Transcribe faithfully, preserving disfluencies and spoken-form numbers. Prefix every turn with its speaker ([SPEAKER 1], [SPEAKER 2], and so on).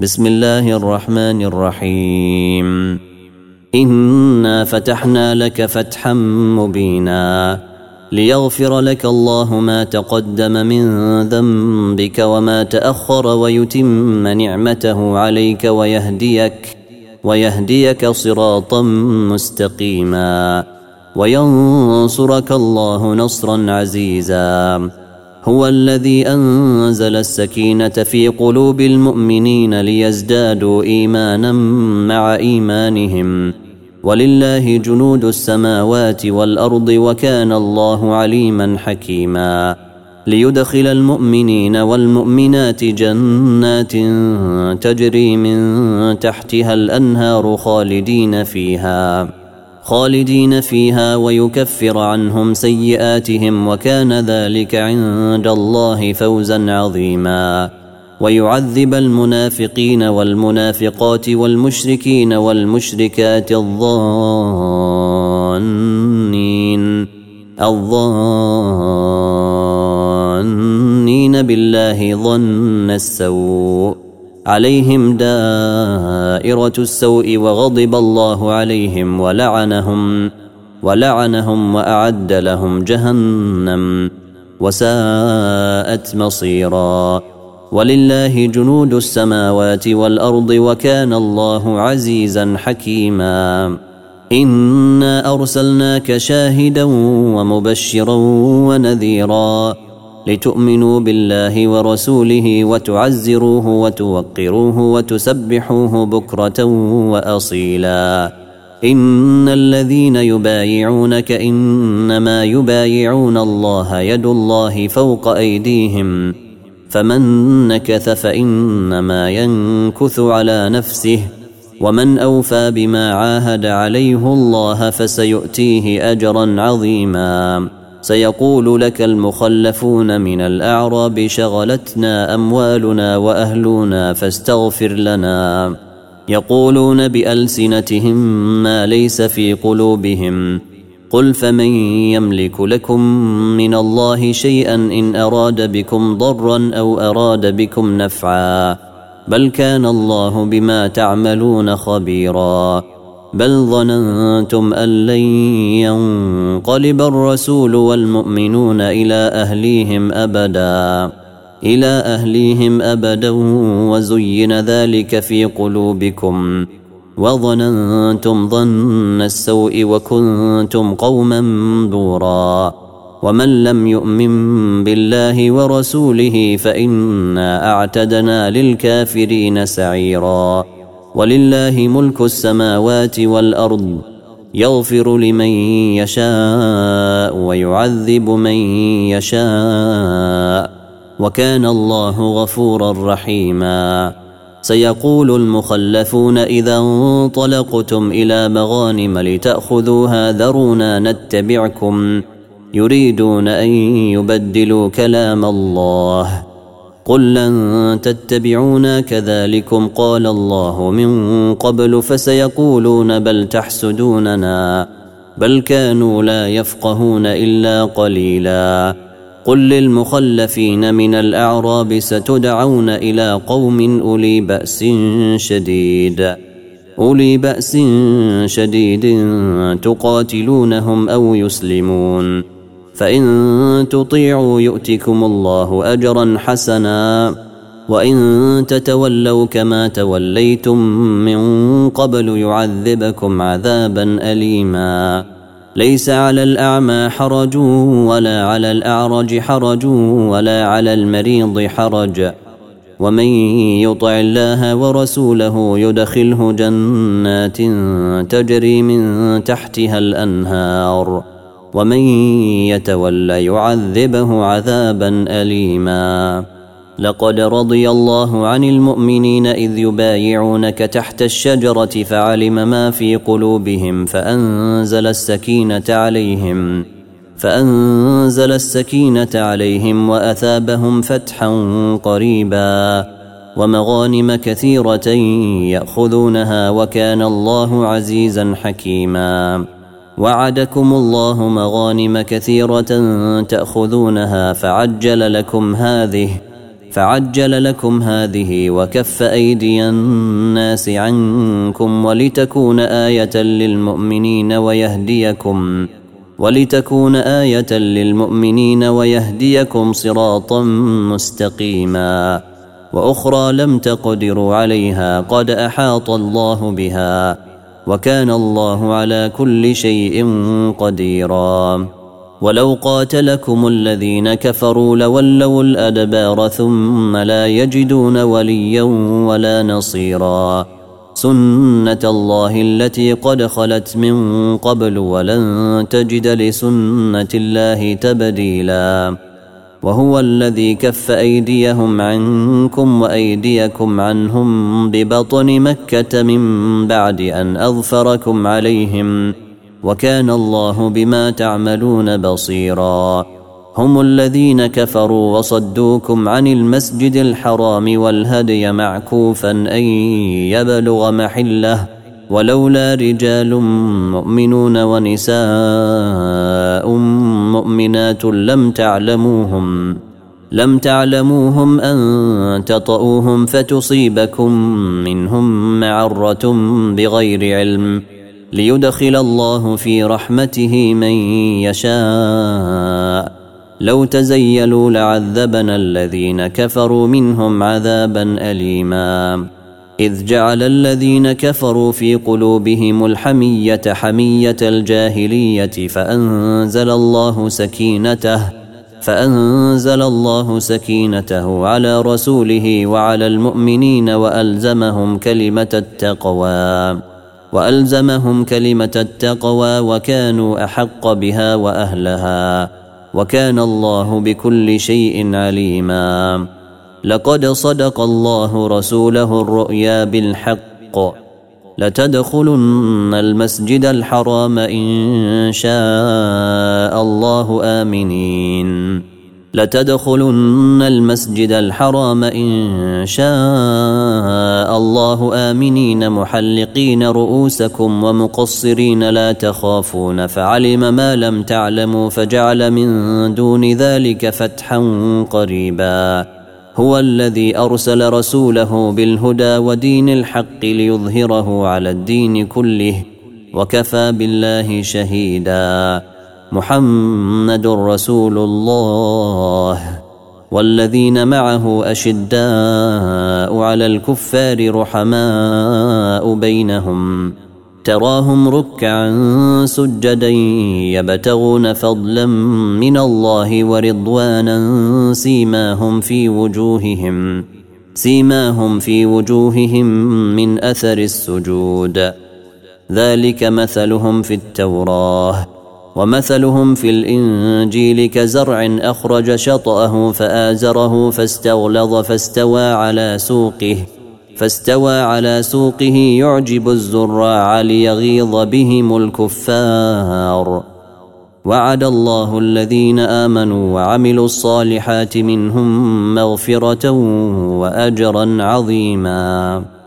[SPEAKER 1] بسم الله الرحمن الرحيم. إنا فتحنا لك فتحا مبينا ليغفر لك الله ما تقدم من ذنبك وما تأخر ويتم نعمته عليك ويهديك ويهديك صراطا مستقيما وينصرك الله نصرا عزيزا. هو الذي أنزل السكينة في قلوب المؤمنين ليزدادوا إيمانا مع إيمانهم ولله جنود السماوات والأرض وكان الله عليما حكيما. ليدخل المؤمنين والمؤمنات جنات تجري من تحتها الأنهار خالدين فيها خالدين فيها ويكفر عنهم سيئاتهم وكان ذلك عند الله فوزا عظيما. ويعذب المنافقين والمنافقات والمشركين والمشركات الظانين الظانين بالله ظن السوء عليهم دائرة السوء وغضب الله عليهم ولعنهم ولعنهم وأعد لهم جهنم وساءت مصيرا. ولله جنود السماوات والأرض وكان الله عزيزا حكيما. إنا أرسلناك شاهدا ومبشرا ونذيرا لتؤمنوا بالله ورسوله وتعزروه وتوقروه وتسبحوه بكرة وأصيلا. إن الذين يبايعونك إنما يبايعون الله يد الله فوق أيديهم فمن نكث فإنما ينكث على نفسه ومن أوفى بما عاهد عليه الله فسيؤتيه أجرا عظيما. سيقول لك المخلفون من الأعراب شغلتنا أموالنا وأهلنا فاستغفر لنا يقولون بألسنتهم ما ليس في قلوبهم قل فمن يملك لكم من الله شيئا إن أراد بكم ضرا أو أراد بكم نفعا بل كان الله بما تعملون خبيرا. بل ظننتم أن لن ينقلب الرسول والمؤمنون إلى أهليهم أبدا إلى أهليهم أبدا وزين ذلك في قلوبكم وظننتم ظن السوء وكنتم قوما بورا. ومن لم يؤمن بالله ورسوله فإنا أعتدنا للكافرين سعيرا. ولله ملك السماوات والأرض يغفر لمن يشاء ويعذب من يشاء وكان الله غفورا رحيما. سيقول المخلفون إذا انطلقتم إلى مغانم لتأخذوها ذرونا نتبعكم يريدون أن يبدلوا كلام الله قل لن تتبعونا كذلكم قال الله من قبل فسيقولون بل تحسدوننا بل كانوا لا يفقهون إلا قليلا. قل للمخلفين من الأعراب ستدعون إلى قوم أولي بأس شديد أولي بأس شديد تقاتلونهم أو يسلمون فإن تطيعوا يؤتكم الله أجرا حسنا وإن تتولوا كما توليتم من قبل يعذبكم عذابا أليما. ليس على الأعمى حرج ولا على الأعرج حرج ولا على المريض حرج ومن يطع الله ورسوله يدخله جنات تجري من تحتها الأنهار ومن يتولى يعذبه عذابا أليما. لقد رضي الله عن المؤمنين إذ يبايعونك تحت الشجرة فعلم ما في قلوبهم فأنزل السكينة عليهم فأنزل السكينة عليهم وأثابهم فتحا قريبا ومغانم كثيرة يأخذونها وكان الله عزيزا حكيما. وعدكم الله مغانم كثيرة تأخذونها فعجل لكم هذه فعجل لكم هذه وكف أيدي الناس عنكم ولتكون آية للمؤمنين ويهديكم ولتكون آية للمؤمنين ويهديكم صراطا مستقيما وأخرى لم تقدروا عليها قد أحاط الله بها وكان الله على كل شيء قديرا ولو قاتلكم الذين كفروا لولوا الأدبار ثم لا يجدون وليا ولا نصيرا سنة الله التي قد خلت من قبل ولن تجد لسنة الله تبديلا وهو الذي كف أيديهم عنكم وأيديكم عنهم ببطن مكة من بعد أن أظفركم عليهم وكان الله بما تعملون بصيرا هم الذين كفروا وصدوكم عن المسجد الحرام والهدي معكوفا أن يبلغ محله ولولا رجال مؤمنون ونساء مؤمنات لم تعلموهم لم تعلموهم أن تطؤوهم فتصيبكم منهم معرة بغير علم ليدخل الله في رحمته من يشاء لو تزيلوا لعذبنا الذين كفروا منهم عذابا أليما إذ جعل الذين كفروا في قلوبهم الحمية حمية الجاهلية فأنزل الله سكينته فأنزل الله سكينته على رسوله وعلى المؤمنين وألزمهم كلمة التقوى وألزمهم كلمة التقوى وكانوا أحق بها وأهلها وكان الله بكل شيء عليما لقد صدق الله رسوله الرؤيا بالحق لتدخلن المسجد الحرام إن شاء الله آمنين لتدخلن المسجد الحرام إن شاء الله آمنين محلقين رؤوسكم ومقصرين لا تخافون فعلم ما لم تعلموا فجعل من دون ذلك فتحا قريبا هو الذي أرسل رسوله بالهدى ودين الحق ليظهره على الدين كله وكفى بالله شهيدا محمد رسول الله والذين معه أشداء على الكفار رحماء بينهم تراهم ركعا سجدا يبتغون فضلا من الله ورضوانا سيماهم في وجوههم سيماهم في وجوههم من أثر السجود ذلك مثلهم في التوراة ومثلهم في الإنجيل كزرع أخرج شطأه فآزره فاستغلظ فاستوى على سوقه فاستوى على سوقه يعجب الزراع ليغيظ بهم الكفار وعد الله الذين آمنوا وعملوا الصالحات منهم مغفرة وأجرا عظيما.